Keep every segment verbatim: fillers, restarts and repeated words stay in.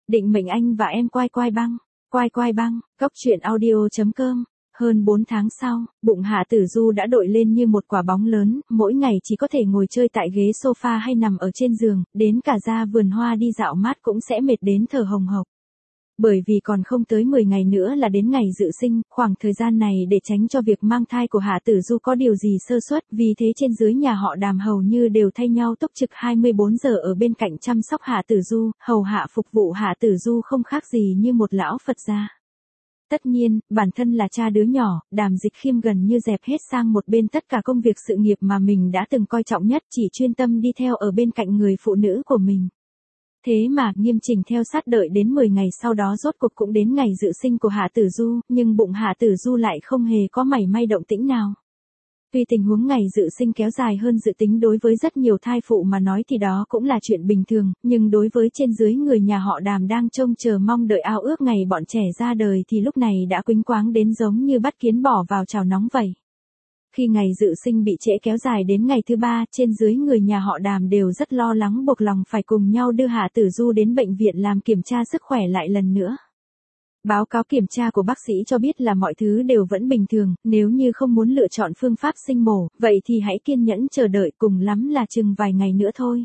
Định mệnh anh và em quai quai băng, quai quai băng, cốc truyện audio chấm com. Hơn bốn tháng sau, bụng Hạ Tử Du đã đội lên như một quả bóng lớn, mỗi ngày chỉ có thể ngồi chơi tại ghế sofa hay nằm ở trên giường, đến cả ra vườn hoa đi dạo mát cũng sẽ mệt đến thở hồng hộc. Bởi vì còn không tới mười ngày nữa là đến ngày dự sinh, khoảng thời gian này để tránh cho việc mang thai của Hạ Tử Du có điều gì sơ suất, vì thế trên dưới nhà họ Đàm hầu như đều thay nhau túc trực hai mươi bốn giờ ở bên cạnh chăm sóc Hạ Tử Du, hầu hạ phục vụ Hạ Tử Du không khác gì như một lão Phật gia. Tất nhiên, bản thân là cha đứa nhỏ, Đàm Dịch Khiêm gần như dẹp hết sang một bên tất cả công việc sự nghiệp mà mình đã từng coi trọng nhất, chỉ chuyên tâm đi theo ở bên cạnh người phụ nữ của mình. Thế mà, nghiêm chỉnh theo sát đợi đến mười ngày sau đó rốt cuộc cũng đến ngày dự sinh của Hạ Tử Du, nhưng bụng Hạ Tử Du lại không hề có mảy may động tĩnh nào. Tuy tình huống ngày dự sinh kéo dài hơn dự tính đối với rất nhiều thai phụ mà nói thì đó cũng là chuyện bình thường, nhưng đối với trên dưới người nhà họ Đàm đang trông chờ mong đợi ao ước ngày bọn trẻ ra đời thì lúc này đã quĩnh quáng đến giống như bắt kiến bỏ vào chảo nóng vậy. Khi ngày dự sinh bị trễ kéo dài đến ngày thứ ba, trên dưới người nhà họ Đàm đều rất lo lắng buộc lòng phải cùng nhau đưa Hạ Tử Du đến bệnh viện làm kiểm tra sức khỏe lại lần nữa. Báo cáo kiểm tra của bác sĩ cho biết là mọi thứ đều vẫn bình thường, nếu như không muốn lựa chọn phương pháp sinh mổ, vậy thì hãy kiên nhẫn chờ đợi, cùng lắm là chừng vài ngày nữa thôi.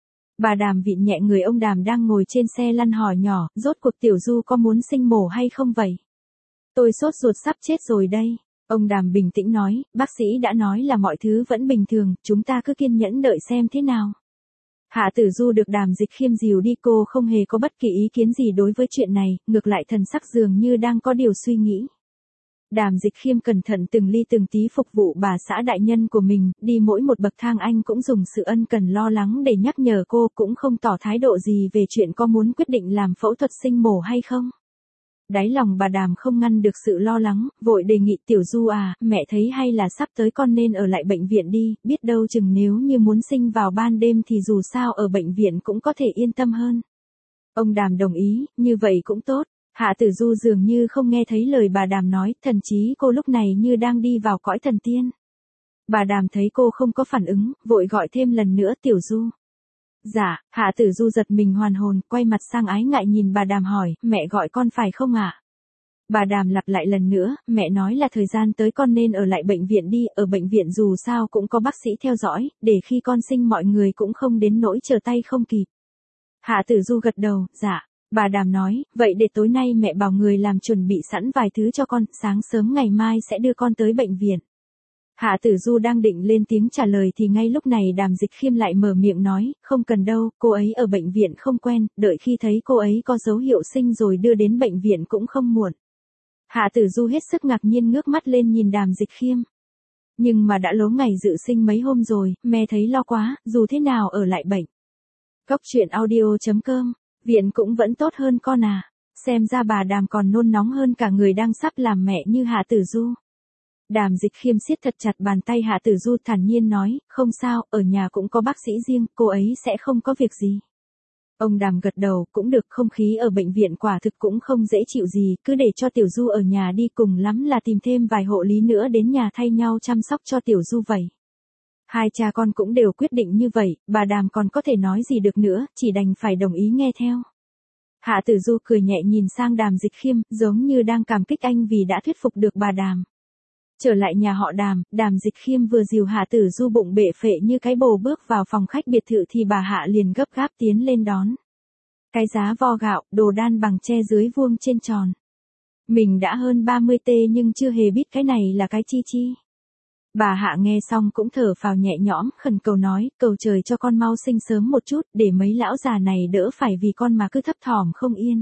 Bà Đàm vịn nhẹ người ông Đàm đang ngồi trên xe lăn hỏi nhỏ, rốt cuộc Tiểu Du có muốn sinh mổ hay không vậy? Tôi sốt ruột sắp chết rồi đây. Ông Đàm bình tĩnh nói, bác sĩ đã nói là mọi thứ vẫn bình thường, chúng ta cứ kiên nhẫn đợi xem thế nào. Hạ Tử Du được Đàm Dịch Khiêm dìu đi, cô không hề có bất kỳ ý kiến gì đối với chuyện này, ngược lại thần sắc dường như đang có điều suy nghĩ. Đàm Dịch Khiêm cẩn thận từng ly từng tí phục vụ bà xã đại nhân của mình, đi mỗi một bậc thang anh cũng dùng sự ân cần lo lắng để nhắc nhở cô, cũng không tỏ thái độ gì về chuyện có muốn quyết định làm phẫu thuật sinh mổ hay không. Đáy lòng bà Đàm không ngăn được sự lo lắng, vội đề nghị, Tiểu Du à, mẹ thấy hay là sắp tới con nên ở lại bệnh viện đi, biết đâu chừng nếu như muốn sinh vào ban đêm thì dù sao ở bệnh viện cũng có thể yên tâm hơn. Ông Đàm đồng ý, như vậy cũng tốt. Hạ Tử Du dường như không nghe thấy lời bà Đàm nói, thần chí cô lúc này như đang đi vào cõi thần tiên. Bà Đàm thấy cô không có phản ứng, vội gọi thêm lần nữa, Tiểu Du. Dạ, Hạ Tử Du giật mình hoàn hồn, quay mặt sang ái ngại nhìn bà Đàm hỏi, mẹ gọi con phải không ạ? Bà Đàm lặp lại lần nữa, mẹ nói là thời gian tới con nên ở lại bệnh viện đi, ở bệnh viện dù sao cũng có bác sĩ theo dõi, để khi con sinh mọi người cũng không đến nỗi chờ tay không kịp. Hạ Tử Du gật đầu, dạ. Bà Đàm nói, vậy để tối nay mẹ bảo người làm chuẩn bị sẵn vài thứ cho con, sáng sớm ngày mai sẽ đưa con tới bệnh viện. Hạ Tử Du đang định lên tiếng trả lời thì ngay lúc này Đàm Dịch Khiêm lại mở miệng nói, không cần đâu, cô ấy ở bệnh viện không quen, đợi khi thấy cô ấy có dấu hiệu sinh rồi đưa đến bệnh viện cũng không muộn. Hạ Tử Du hết sức ngạc nhiên ngước mắt lên nhìn Đàm Dịch Khiêm. Nhưng mà đã lố ngày dự sinh mấy hôm rồi, mẹ thấy lo quá, dù thế nào ở lại bệnh. Cốc truyện audio chấm com, viện cũng vẫn tốt hơn con à, xem ra bà Đàm còn nôn nóng hơn cả người đang sắp làm mẹ như Hạ Tử Du. Đàm Dịch Khiêm siết thật chặt bàn tay Hạ Tử Du, thản nhiên nói, không sao, ở nhà cũng có bác sĩ riêng, cô ấy sẽ không có việc gì. Ông Đàm gật đầu, cũng được, không khí ở bệnh viện quả thực cũng không dễ chịu gì, cứ để cho Tiểu Du ở nhà đi, cùng lắm là tìm thêm vài hộ lý nữa đến nhà thay nhau chăm sóc cho Tiểu Du vậy. Hai cha con cũng đều quyết định như vậy, bà Đàm còn có thể nói gì được nữa, chỉ đành phải đồng ý nghe theo. Hạ Tử Du cười nhẹ nhìn sang Đàm Dịch Khiêm, giống như đang cảm kích anh vì đã thuyết phục được bà Đàm. Trở lại nhà họ Đàm, Đàm Dịch Khiêm vừa dìu Hạ Tử Du bụng bể phệ như cái bồ bước vào phòng khách biệt thự thì bà Hạ liền gấp gáp tiến lên đón. Cái giá vo gạo, đồ đan bằng tre dưới vuông trên tròn. Mình đã hơn ba mươi tê nhưng chưa hề biết cái này là cái chi chi. Bà Hạ nghe xong cũng thở phào nhẹ nhõm, khẩn cầu nói, cầu trời cho con mau sinh sớm một chút, để mấy lão già này đỡ phải vì con mà cứ thấp thỏm không yên.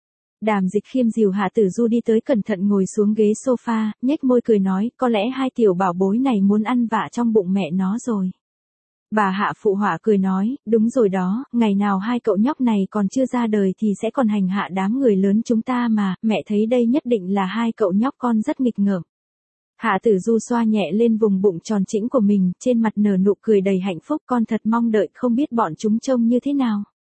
Đàm Dịch Khiêm dìu Hạ Tử Du đi tới, cẩn thận ngồi xuống ghế sofa, nhếch môi cười nói, có lẽ hai tiểu bảo bối này muốn ăn vạ trong bụng mẹ nó rồi. Bà Hạ phụ họa cười nói, đúng rồi đó, ngày nào hai cậu nhóc này còn chưa ra đời thì sẽ còn hành hạ đám người lớn chúng ta mà, mẹ thấy đây nhất định là hai cậu nhóc con rất nghịch ngợm. Hạ Tử Du xoa nhẹ lên vùng bụng tròn trĩnh của mình, trên mặt nở nụ cười đầy hạnh phúc, con thật mong đợi không biết bọn chúng trông như thế nào.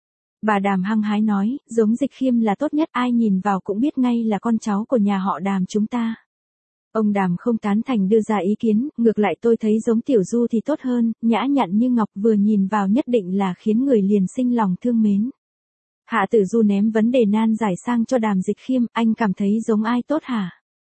Bà Đàm hăng hái nói, giống Dịch Khiêm là tốt nhất, ai nhìn vào cũng biết ngay là con cháu của nhà họ Đàm chúng ta. Ông Đàm không tán thành đưa ra ý kiến, ngược lại tôi thấy giống Tiểu Du thì tốt hơn, nhã nhặn như ngọc, vừa nhìn vào nhất định là khiến người liền sinh lòng thương mến. Hạ Tử Du ném vấn đề nan giải sang cho Đàm Dịch Khiêm, anh cảm thấy giống ai tốt hả?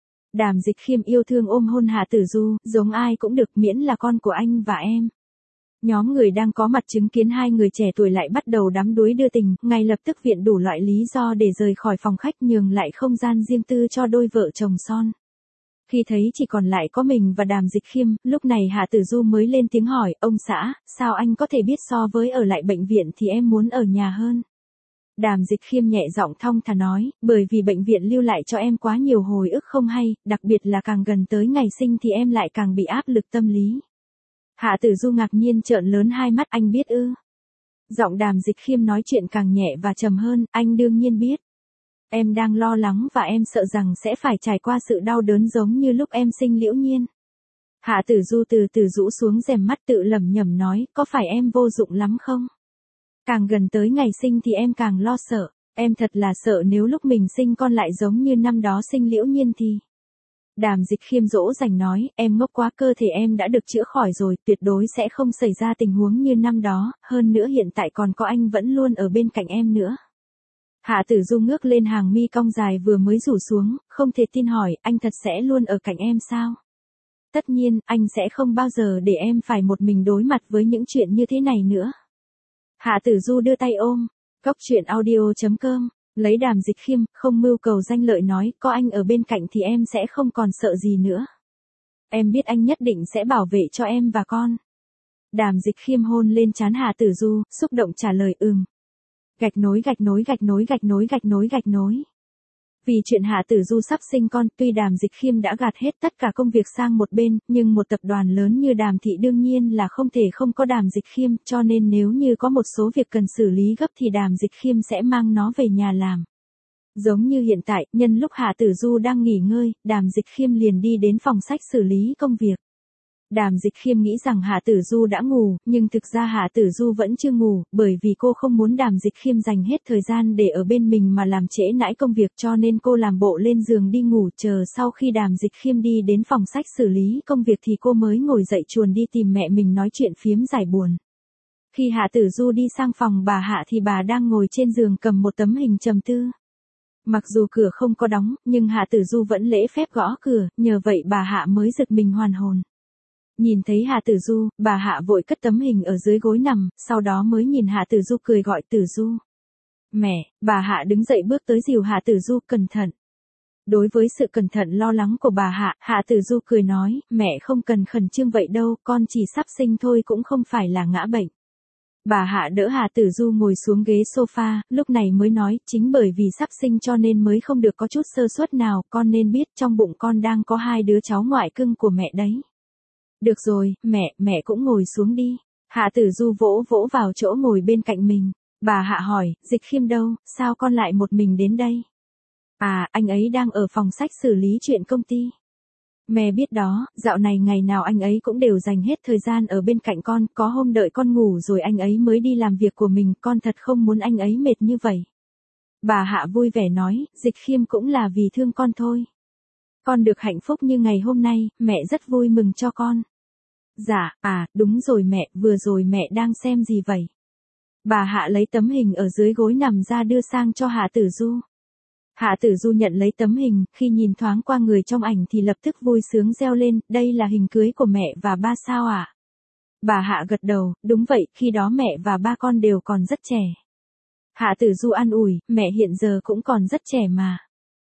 Đàm Dịch Khiêm yêu thương ôm hôn Hạ Tử Du, giống ai cũng được miễn là con của anh và em. Nhóm người đang có mặt chứng kiến hai người trẻ tuổi lại bắt đầu đắm đuối đưa tình, ngay lập tức viện đủ loại lý do để rời khỏi phòng khách nhường lại không gian riêng tư cho đôi vợ chồng son. Khi thấy chỉ còn lại có mình và Đàm Dịch Khiêm, lúc này Hạ Tử Du mới lên tiếng hỏi, ông xã, sao anh có thể biết so với ở lại bệnh viện thì em muốn ở nhà hơn? Đàm Dịch Khiêm nhẹ giọng thong thả nói, bởi vì bệnh viện lưu lại cho em quá nhiều hồi ức không hay, đặc biệt là càng gần tới ngày sinh thì em lại càng bị áp lực tâm lý. Hạ Tử Du ngạc nhiên trợn lớn hai mắt, anh biết ư? Giọng Đàm Dịch Khiêm nói chuyện càng nhẹ và trầm hơn, anh đương nhiên biết. Em đang lo lắng và em sợ rằng sẽ phải trải qua sự đau đớn giống như lúc em sinh Liễu Nhiên. Hạ Tử Du từ từ rũ xuống rèm mắt tự lẩm nhẩm nói, có phải em vô dụng lắm không? Càng gần tới ngày sinh thì em càng lo sợ, em thật là sợ nếu lúc mình sinh con lại giống như năm đó sinh Liễu Nhiên thì. Đàm Dịch Khiêm dỗ dành nói, em ngốc quá, cơ thể em đã được chữa khỏi rồi, tuyệt đối sẽ không xảy ra tình huống như năm đó, hơn nữa hiện tại còn có anh vẫn luôn ở bên cạnh em nữa. Hạ Tử Du ngước lên hàng mi cong dài vừa mới rủ xuống, không thể tin hỏi, anh thật sẽ luôn ở cạnh em sao? Tất nhiên, anh sẽ không bao giờ để em phải một mình đối mặt với những chuyện như thế này nữa. Hạ Tử Du đưa tay ôm, Cốc Truyện Audio chấm com, lấy Đàm Dịch Khiêm, không mưu cầu danh lợi nói, có anh ở bên cạnh thì em sẽ không còn sợ gì nữa. Em biết anh nhất định sẽ bảo vệ cho em và con. Đàm Dịch Khiêm hôn lên trán Hạ Tử Du, xúc động trả lời ừm. Gạch nối gạch nối gạch nối gạch nối gạch nối gạch nối. Vì chuyện Hạ Tử Du sắp sinh con, tuy Đàm Dịch Khiêm đã gạt hết tất cả công việc sang một bên, nhưng một tập đoàn lớn như Đàm Thị đương nhiên là không thể không có Đàm Dịch Khiêm, cho nên nếu như có một số việc cần xử lý gấp thì Đàm Dịch Khiêm sẽ mang nó về nhà làm. Giống như hiện tại, nhân lúc Hạ Tử Du đang nghỉ ngơi, Đàm Dịch Khiêm liền đi đến phòng sách xử lý công việc. Đàm Dịch Khiêm nghĩ rằng Hạ Tử Du đã ngủ, nhưng thực ra Hạ Tử Du vẫn chưa ngủ, bởi vì cô không muốn Đàm Dịch Khiêm dành hết thời gian để ở bên mình mà làm trễ nải công việc, cho nên cô làm bộ lên giường đi ngủ, chờ sau khi Đàm Dịch Khiêm đi đến phòng sách xử lý công việc thì cô mới ngồi dậy chuồn đi tìm mẹ mình nói chuyện phiếm giải buồn. Khi Hạ Tử Du đi sang phòng bà Hạ thì bà đang ngồi trên giường cầm một tấm hình trầm tư. Mặc dù cửa không có đóng, nhưng Hạ Tử Du vẫn lễ phép gõ cửa, nhờ vậy bà Hạ mới giật mình hoàn hồn. Nhìn thấy Hạ Tử Du, bà Hạ vội cất tấm hình ở dưới gối nằm, sau đó mới nhìn Hạ Tử Du cười gọi Tử Du. Mẹ, bà Hạ đứng dậy bước tới dìu Hạ Tử Du, cẩn thận. Đối với sự cẩn thận lo lắng của bà Hạ, Hạ Tử Du cười nói, mẹ không cần khẩn trương vậy đâu, con chỉ sắp sinh thôi cũng không phải là ngã bệnh. Bà Hạ đỡ Hạ Tử Du ngồi xuống ghế sofa, lúc này mới nói, chính bởi vì sắp sinh cho nên mới không được có chút sơ suất nào, con nên biết trong bụng con đang có hai đứa cháu ngoại cưng của mẹ đấy. Được rồi, mẹ, mẹ cũng ngồi xuống đi. Hạ Tử Du vỗ vỗ vào chỗ ngồi bên cạnh mình. Bà Hạ hỏi, Dịch Khiêm đâu, sao con lại một mình đến đây? À, anh ấy đang ở phòng sách xử lý chuyện công ty. Mẹ biết đó, dạo này ngày nào anh ấy cũng đều dành hết thời gian ở bên cạnh con, có hôm đợi con ngủ rồi anh ấy mới đi làm việc của mình, con thật không muốn anh ấy mệt như vậy. Bà Hạ vui vẻ nói, Dịch Khiêm cũng là vì thương con thôi. Con được hạnh phúc như ngày hôm nay, mẹ rất vui mừng cho con. Dạ, à, đúng rồi mẹ, vừa rồi mẹ đang xem gì vậy? Bà Hạ lấy tấm hình ở dưới gối nằm ra đưa sang cho Hạ Tử Du. Hạ Tử Du nhận lấy tấm hình, khi nhìn thoáng qua người trong ảnh thì lập tức vui sướng reo lên, đây là hình cưới của mẹ và ba sao ạ? À? Bà Hạ gật đầu, đúng vậy, khi đó mẹ và ba con đều còn rất trẻ. Hạ Tử Du an ủi, mẹ hiện giờ cũng còn rất trẻ mà.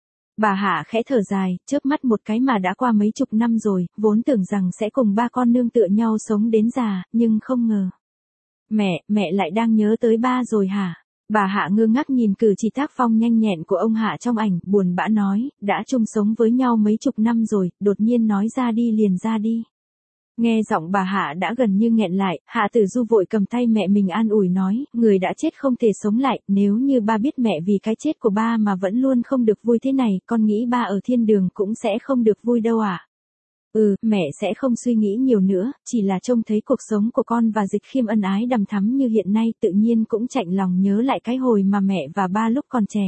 Bà Hạ khẽ thở dài, chớp mắt một cái mà đã qua mấy chục năm rồi, vốn tưởng rằng sẽ cùng ba con nương tựa nhau sống đến già, nhưng không ngờ. Mẹ, mẹ lại đang nhớ tới ba rồi hả? Bà Hạ ngơ ngác nhìn cử chỉ tác phong nhanh nhẹn của ông Hạ trong ảnh, buồn bã nói, đã chung sống với nhau mấy chục năm rồi, đột nhiên nói ra đi liền ra đi. Nghe giọng bà Hạ đã gần như nghẹn lại, Hạ Tử Du vội cầm tay mẹ mình an ủi nói, người đã chết không thể sống lại, nếu như ba biết mẹ vì cái chết của ba mà vẫn luôn không được vui thế này, con nghĩ ba ở thiên đường cũng sẽ không được vui đâu à. Ừ, mẹ sẽ không suy nghĩ nhiều nữa, chỉ là trông thấy cuộc sống của con và Dịch Khiêm ân ái đằm thắm như hiện nay tự nhiên cũng chạnh lòng nhớ lại cái hồi mà mẹ và ba lúc còn trẻ.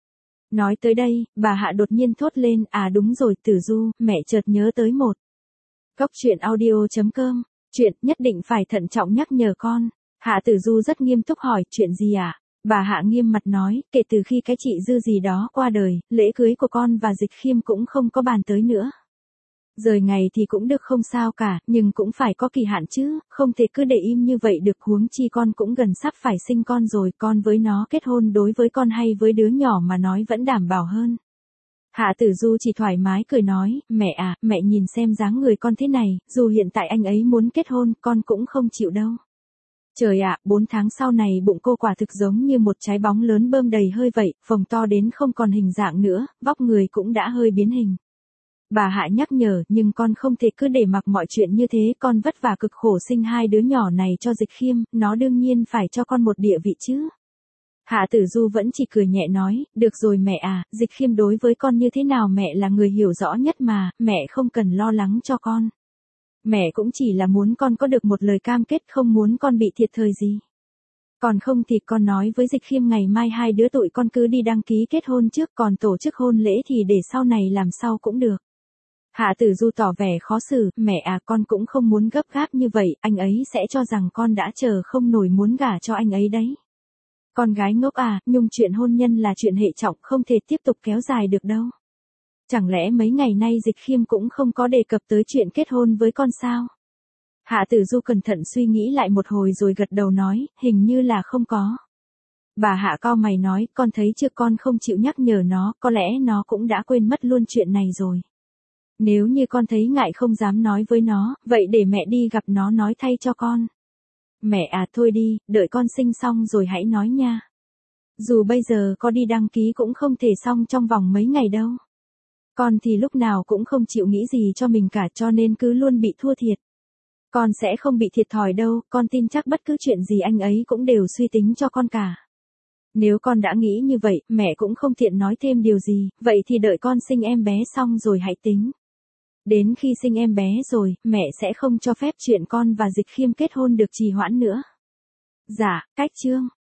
Nói tới đây, bà Hạ đột nhiên thốt lên, à đúng rồi Tử Du, mẹ chợt nhớ tới một. Cốc Truyện Audio chấm com, chuyện nhất định phải thận trọng nhắc nhở con. Hạ Tử Du rất nghiêm túc hỏi, chuyện gì à? Bà Hạ nghiêm mặt nói, kể từ khi cái chị Dư gì đó qua đời, lễ cưới của con và Dịch Khiêm cũng không có bàn tới nữa. Rời ngày thì cũng được không sao cả, nhưng cũng phải có kỳ hạn chứ, không thể cứ để im như vậy được, huống chi con cũng gần sắp phải sinh con rồi, con với nó kết hôn đối với con hay với đứa nhỏ mà nói vẫn đảm bảo hơn. Hạ Tử Du chỉ thoải mái cười nói, mẹ à, mẹ nhìn xem dáng người con thế này, dù hiện tại anh ấy muốn kết hôn, con cũng không chịu đâu. Trời ạ, bốn tháng sau này bụng cô quả thực giống như một trái bóng lớn bơm đầy hơi vậy, phồng to đến không còn hình dạng nữa, vóc người cũng đã hơi biến hình. Bà Hạ nhắc nhở, nhưng con không thể cứ để mặc mọi chuyện như thế, con vất vả cực khổ sinh hai đứa nhỏ này cho Dịch Khiêm, nó đương nhiên phải cho con một địa vị chứ. Hạ Tử Du vẫn chỉ cười nhẹ nói, được rồi mẹ à, Dịch Khiêm đối với con như thế nào mẹ là người hiểu rõ nhất mà, mẹ không cần lo lắng cho con. Mẹ cũng chỉ là muốn con có được một lời cam kết, không muốn con bị thiệt thòi gì. Còn không thì con nói với Dịch Khiêm ngày mai hai đứa tụi con cứ đi đăng ký kết hôn trước, còn tổ chức hôn lễ thì để sau này làm sau cũng được. Hạ Tử Du tỏ vẻ khó xử, mẹ à, con cũng không muốn gấp gáp như vậy, anh ấy sẽ cho rằng con đã chờ không nổi muốn gả cho anh ấy đấy. Con gái ngốc à, Nhung, chuyện hôn nhân là chuyện hệ trọng, không thể tiếp tục kéo dài được đâu. Chẳng lẽ mấy ngày nay Dịch Khiêm cũng không có đề cập tới chuyện kết hôn với con sao? Hạ Tử Du cẩn thận suy nghĩ lại một hồi rồi gật đầu nói, hình như là không có. Bà Hạ cau mày nói, con thấy chưa, con không chịu nhắc nhở nó, có lẽ nó cũng đã quên mất luôn chuyện này rồi. Nếu như con thấy ngại không dám nói với nó, vậy để mẹ đi gặp nó nói thay cho con. Mẹ à, thôi đi, đợi con sinh xong rồi hãy nói nha. Dù bây giờ có đi đăng ký cũng không thể xong trong vòng mấy ngày đâu. Con thì lúc nào cũng không chịu nghĩ gì cho mình cả, cho nên cứ luôn bị thua thiệt. Con sẽ không bị thiệt thòi đâu, con tin chắc bất cứ chuyện gì anh ấy cũng đều suy tính cho con cả. Nếu con đã nghĩ như vậy, mẹ cũng không tiện nói thêm điều gì, vậy thì đợi con sinh em bé xong rồi hãy tính. Đến khi sinh em bé rồi, mẹ sẽ không cho phép chuyện con và Dịch Khiêm kết hôn được trì hoãn nữa. Dạ, cách chương.